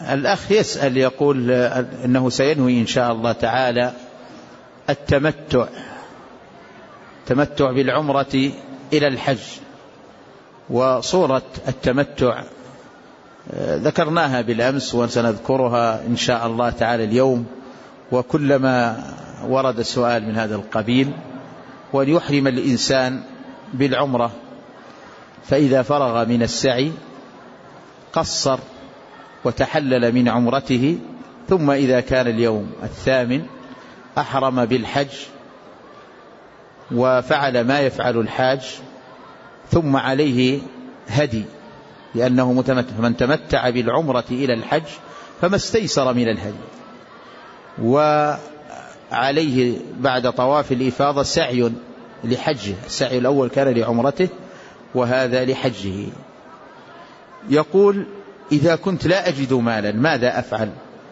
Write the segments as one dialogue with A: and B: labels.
A: الأخ يسأل يقول أنه سينوي إن شاء الله تعالى التمتع بالعمرة إلى الحج. وصورة التمتع ذكرناها بالأمس وسنذكرها إن شاء الله تعالى اليوم، وكلما ورد سؤال من هذا القبيل. وأن يحرم الإنسان بالعمرة، فإذا فرغ من السعي قصر وتحلل من عمرته، ثم إذا كان اليوم 8 أحرم بالحج وفعل ما يفعل الحاج، ثم عليه هدي لأنه متمتع. من تمتع بالعمرة إلى الحج فما استيسر من الهدي، وعليه بعد طواف الإفاضة سعي لحجه. السعي الأول كان لعمرته وهذا لحجه. يقول: إذا كنت لا أجد مالا ماذا أفعل؟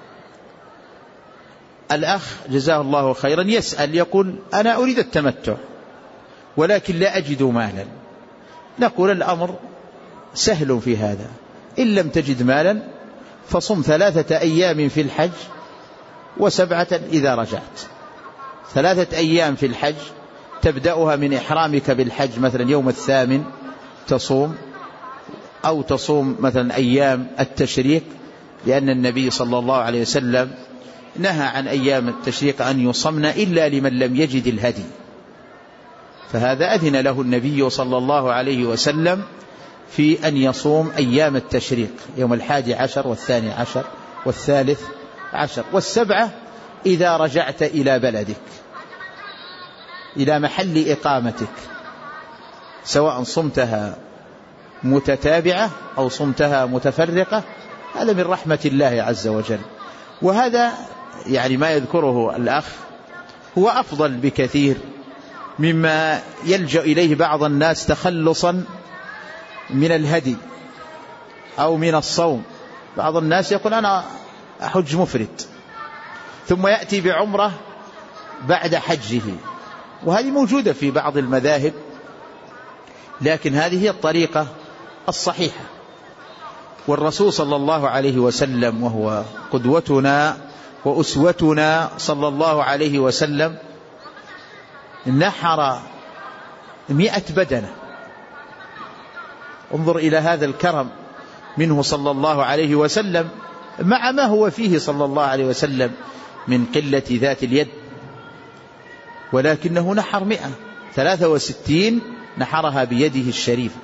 A: الأخ جزاه الله خيرا يسأل يقول: أنا أريد التمتع ولكن لا أجد مالا. نقول: الأمر سهل في هذا. إن لم تجد مالا فصم 3 أيام في الحج و7 إذا رجعت. 3 أيام في الحج تبدأها من إحرامك بالحج، مثلا يوم 8 تصوم، أو تصوم مثلا أيام التشريق، لأن النبي صلى الله عليه وسلم نهى عن أيام التشريق أن يصمن إلا لمن لم يجد الهدي، فهذا أذن له النبي صلى الله عليه وسلم في أن يصوم أيام التشريق، يوم 11 و12 و13 و7 إذا رجعت إلى بلدك، إلى محل إقامتك، سواء صمتها متتابعة أو صمتها متفرقة. هذا من رحمة الله عز وجل. وهذا يعني ما يذكره الأخ هو أفضل بكثير مما يلجأ إليه بعض الناس تخلصا من الهدي أو من الصوم. بعض الناس يقول: أنا أحج مفرد، ثم يأتي بعمرة بعد حجه، وهذه موجودة في بعض المذاهب، لكن هذه هي الطريقة الصحيحة. والرسول صلى الله عليه وسلم وهو قدوتنا وأسوتنا صلى الله عليه وسلم نحر 100 بدنة. انظر إلى هذا الكرم منه صلى الله عليه وسلم، مع ما هو فيه صلى الله عليه وسلم من قلة ذات اليد، ولكنه نحر 163 نحرها بيده الشريف.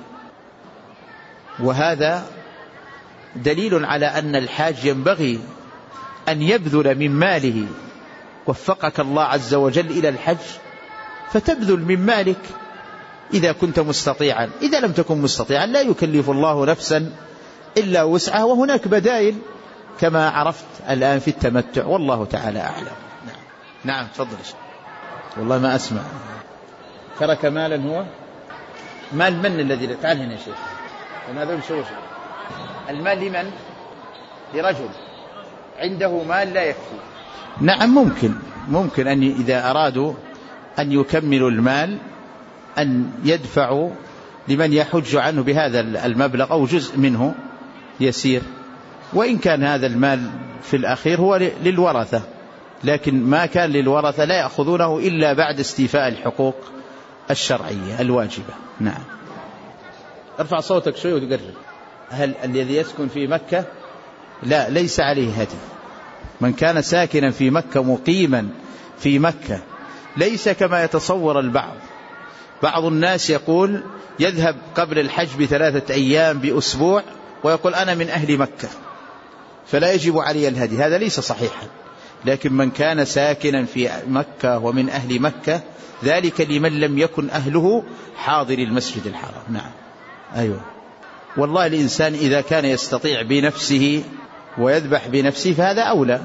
A: وهذا دليل على أن الحاج ينبغي أن يبذل من ماله. وفقك الله عز وجل إلى الحج فتبذل من مالك إذا كنت مستطيعا. إذا لم تكن مستطيعا لا يكلف الله نفسا إلا وسعها، وهناك بدائل كما عرفت الآن في التمتع، والله تعالى أعلم. نعم تفضل. والله ما أسمع. ترك مالا، هو مال من الذي تعال هنا يا شيخ؟ هذا مشوش. المال لمن؟ لرجل عنده مال لا يكفي. نعم ممكن أن إذا أرادوا أن يكملوا المال أن يدفعوا لمن يحج عنه بهذا المبلغ أو جزء منه يسير، وإن كان هذا المال في الأخير هو للورثة، لكن ما كان للورثة لا يأخذونه إلا بعد استيفاء الحقوق الشرعية الواجبة. نعم. ارفع صوتك شوي وتقرب. هل الذي يسكن في مكة لا ليس عليه هدي. من كان ساكنا في مكة مقيما في مكة ليس كما يتصور البعض. بعض الناس يقول يذهب قبل الحج ب3 أيام بأسبوع ويقول أنا من أهل مكة فلا يجب علي الهدي. هذا ليس صحيحا. لكن من كان ساكنا في مكة ومن أهل مكة ذلك لمن لم يكن أهله حاضر المسجد الحرام. نعم أيوة. والله الإنسان إذا كان يستطيع بنفسه ويذبح بنفسه فهذا أولى،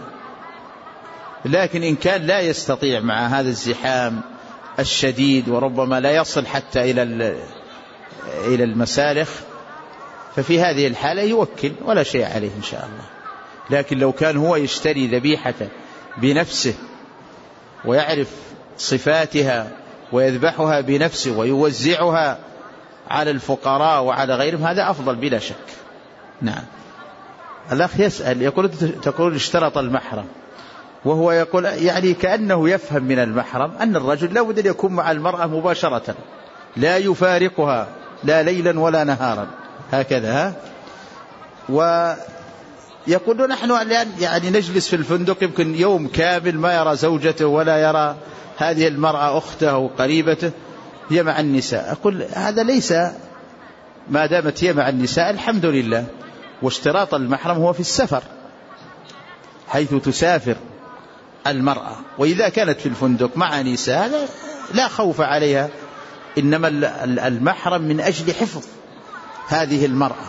A: لكن إن كان لا يستطيع مع هذا الزحام الشديد وربما لا يصل حتى إلى المسالخ ففي هذه الحالة يوكل ولا شيء عليه إن شاء الله. لكن لو كان هو يشتري ذبيحة بنفسه ويعرف صفاتها ويذبحها بنفسه ويوزعها على الفقراء وعلى غيرهم هذا أفضل بلا شك. نعم. الأخ يسأل يقول تقول اشترط المحرم، وهو يقول يعني كأنه يفهم من المحرم أن الرجل لا بد أن يكون مع المرأة مباشرة لا يفارقها لا ليلا ولا نهارا هكذا. ويقول نحن الآن يعني نجلس في الفندق يمكن يوم كامل ما يرى زوجته ولا يرى هذه المرأة أخته أو قريبته، هي مع النساء. أقول هذا ليس، ما دامت هي مع النساء الحمد لله. واشتراط المحرم هو في السفر حيث تسافر المرأة، وإذا كانت في الفندق مع نساء لا خوف عليها، إنما المحرم من أجل حفظ هذه المرأة،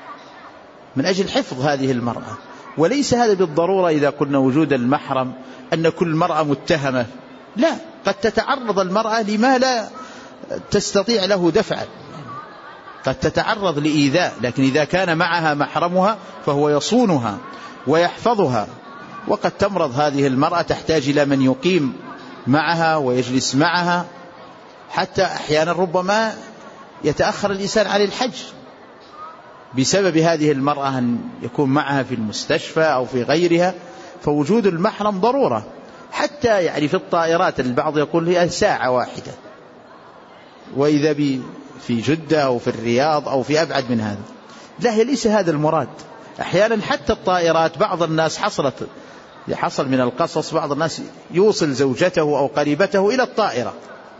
A: من أجل حفظ هذه المرأة. وليس هذا بالضرورة إذا قلنا وجود المحرم أن كل مرأة متهمة، لا، قد تتعرض المرأة لما لا تستطيع له دفعا، قد تتعرض لإيذاء، لكن إذا كان معها محرمها فهو يصونها ويحفظها. وقد تمرض هذه المرأة تحتاج إلى من يقيم معها ويجلس معها، حتى أحيانا ربما يتأخر الإنسان عن الحج بسبب هذه المرأة أن يكون معها في المستشفى أو في غيرها. فوجود المحرم ضرورة، حتى يعني في الطائرات البعض يقول هي ساعة واحدة، وإذا في جدة أو في الرياض أو في أبعد من هذا. لا، هي ليس هذا المراد. أحيانا حتى الطائرات بعض الناس حصل من القصص بعض الناس يوصل زوجته أو قريبته إلى الطائرة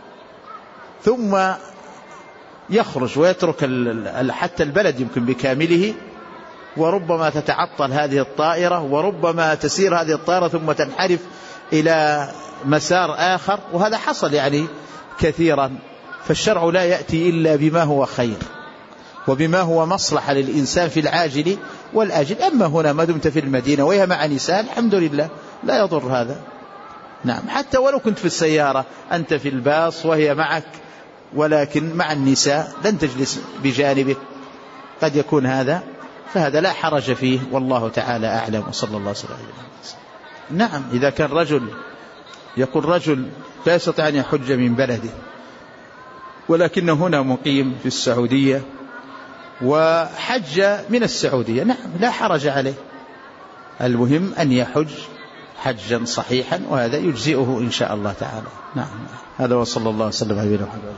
A: ثم يخرج ويترك حتى البلد يمكن بكامله، وربما تتعطل هذه الطائرة، وربما تسير هذه الطائرة ثم تنحرف إلى مسار آخر، وهذا حصل يعني كثيرا. فالشرع لا يأتي إلا بما هو خير وبما هو مصلحة للإنسان في العاجل والآجل. أما هنا ما دمت في المدينة وهي مع نساء الحمد لله لا يضر هذا. نعم، حتى ولو كنت في السيارة أنت في الباص وهي معك ولكن مع النساء لن تجلس بجانبك، قد يكون هذا، فهذا لا حرج فيه، والله تعالى أعلم. وصلى الله عليه وسلم. نعم، إذا كان رجل يقول رجل لا يستطيع أن يحج من بلده ولكنه هنا مقيم في السعودية وحج من السعودية، نعم لا حرج عليه، المهم أن يحج حجا صحيحا، وهذا يجزئه إن شاء الله تعالى. نعم، هذا وصلى الله وسلم على نبينا محمد.